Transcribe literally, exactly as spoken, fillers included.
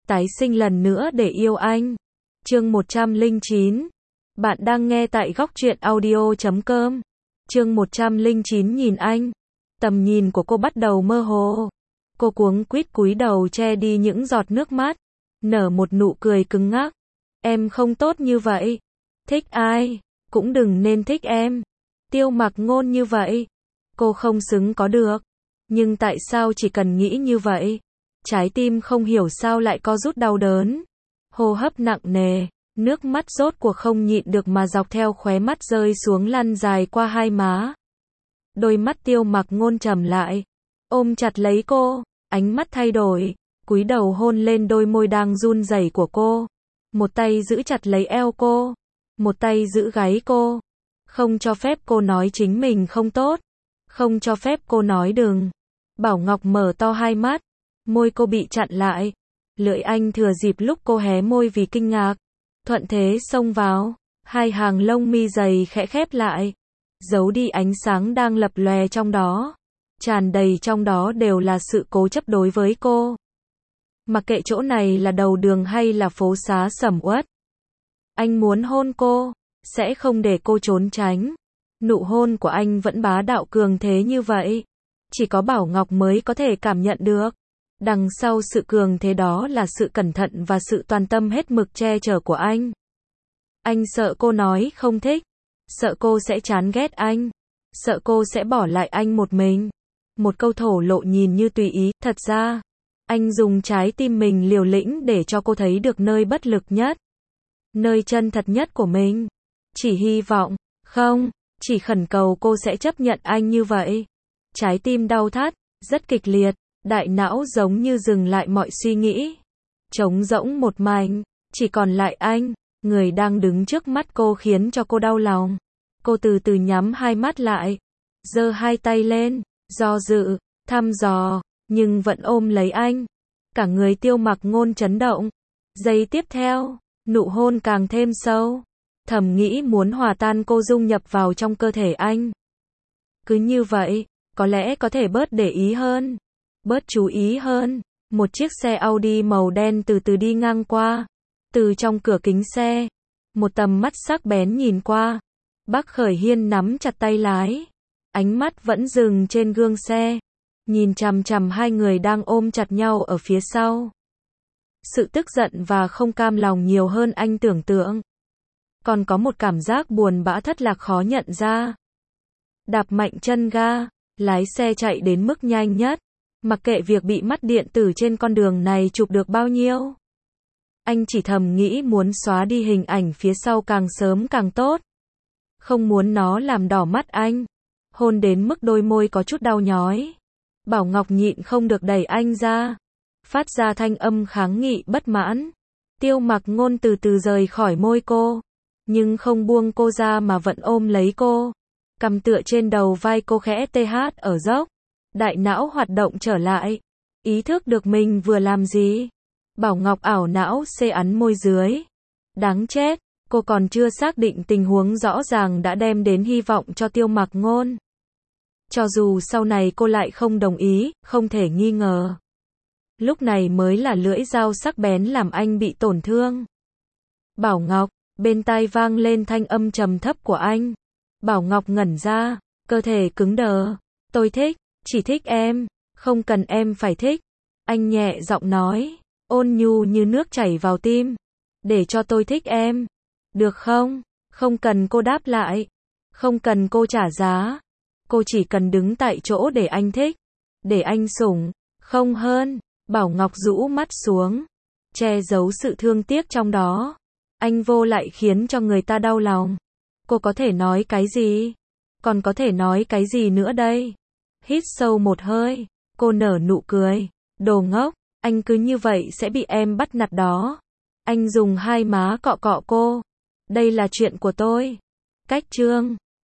Tái sinh lần nữa để yêu anh. Chương một trăm lẻ chín. Bạn đang nghe tại góc truyện audio chấm com. Chương một trăm lẻ chín nhìn anh. Tầm nhìn của cô bắt đầu mơ hồ. Cô cuống quýt cúi đầu che đi những giọt nước mắt, nở một nụ cười cứng ngắc. Em không tốt như vậy. Thích ai, cũng đừng nên thích em. Tiêu Mặc Ngôn như vậy. Cô không xứng có được. Nhưng tại sao chỉ cần nghĩ như vậy? Trái tim không hiểu sao lại co rút đau đớn. Hô hấp nặng nề, nước mắt rốt cuộc không nhịn được mà dọc theo khóe mắt rơi xuống lăn dài qua hai má. Đôi mắt Tiêu Mặc Ngôn trầm lại, ôm chặt lấy cô, ánh mắt thay đổi, cúi đầu hôn lên đôi môi đang run rẩy của cô. Một tay giữ chặt lấy eo cô, một tay giữ gáy cô, không cho phép cô nói chính mình không tốt, không cho phép cô nói đừng. Bảo Ngọc mở to hai mắt, môi cô bị chặn lại, lưỡi anh thừa dịp lúc cô hé môi vì kinh ngạc, thuận thế xông vào, hai hàng lông mi dày khẽ khép lại, giấu đi ánh sáng đang lập lòe trong đó, tràn đầy trong đó đều là sự cố chấp đối với cô. Mặc kệ chỗ này là đầu đường hay là phố xá sầm uất, anh muốn hôn cô, sẽ không để cô trốn tránh. Nụ hôn của anh vẫn bá đạo cường thế như vậy, chỉ có Bảo Ngọc mới có thể cảm nhận được. Đằng sau sự cường thế đó là sự cẩn thận và sự toàn tâm hết mực che chở của anh. Anh sợ cô nói không thích, sợ cô sẽ chán ghét anh, sợ cô sẽ bỏ lại anh một mình. Một câu thổ lộ nhìn như tùy ý, thật ra, anh dùng trái tim mình liều lĩnh để cho cô thấy được nơi bất lực nhất, nơi chân thật nhất của mình. Chỉ hy vọng, không, chỉ khẩn cầu cô sẽ chấp nhận anh như vậy. Trái tim đau thắt, rất kịch liệt, đại não giống như dừng lại mọi suy nghĩ. Trống rỗng một mảnh, chỉ còn lại anh, người đang đứng trước mắt cô khiến cho cô đau lòng. Cô từ từ nhắm hai mắt lại, giơ hai tay lên, do dự, thăm dò, nhưng vẫn ôm lấy anh. Cả người Tiêu Mặc Ngôn chấn động. Giây tiếp theo, nụ hôn càng thêm sâu. Thầm nghĩ muốn hòa tan cô dung nhập vào trong cơ thể anh. Cứ như vậy, có lẽ có thể bớt để ý hơn, bớt chú ý hơn. Một chiếc xe Audi màu đen từ từ đi ngang qua. Từ trong cửa kính xe, một tầm mắt sắc bén nhìn qua. Bác Khởi Hiên nắm chặt tay lái, ánh mắt vẫn dừng trên gương xe, nhìn chằm chằm hai người đang ôm chặt nhau ở phía sau. Sự tức giận và không cam lòng nhiều hơn anh tưởng tượng. Còn có một cảm giác buồn bã thất lạc khó nhận ra. Đạp mạnh chân ga, lái xe chạy đến mức nhanh nhất, mặc kệ việc bị mắt điện tử trên con đường này chụp được bao nhiêu. Anh chỉ thầm nghĩ muốn xóa đi hình ảnh phía sau càng sớm càng tốt. Không muốn nó làm đỏ mắt anh. Hôn đến mức đôi môi có chút đau nhói. Bảo Ngọc nhịn không được đẩy anh ra, phát ra thanh âm kháng nghị bất mãn. Tiêu Mặc Ngôn từ từ rời khỏi môi cô, nhưng không buông cô ra mà vẫn ôm lấy cô. Cầm tựa trên đầu vai cô khẽ tê hát ở dốc. Đại não hoạt động trở lại, ý thức được mình vừa làm gì. Bảo Ngọc ảo não xê ắn môi dưới. Đáng chết, cô còn chưa xác định tình huống rõ ràng đã đem đến hy vọng cho Tiêu Mặc Ngôn. Cho dù sau này cô lại không đồng ý, không thể nghi ngờ. Lúc này mới là lưỡi dao sắc bén làm anh bị tổn thương. Bảo Ngọc, bên tai vang lên thanh âm trầm thấp của anh. Bảo Ngọc ngẩn ra, cơ thể cứng đờ. Tôi thích, chỉ thích em, không cần em phải thích. Anh nhẹ giọng nói, ôn nhu như nước chảy vào tim. Để cho tôi thích em, được không? Không cần cô đáp lại, không cần cô trả giá. Cô chỉ cần đứng tại chỗ để anh thích, để anh sủng, không hơn. Bảo Ngọc rũ mắt xuống, che giấu sự thương tiếc trong đó. Anh vô lại khiến cho người ta đau lòng. Cô có thể nói cái gì? Còn có thể nói cái gì nữa đây? Hít sâu một hơi, cô nở nụ cười. Đồ ngốc, anh cứ như vậy sẽ bị em bắt nạt đó. Anh dùng hai má cọ cọ cô. Đây là chuyện của tôi. Cách chương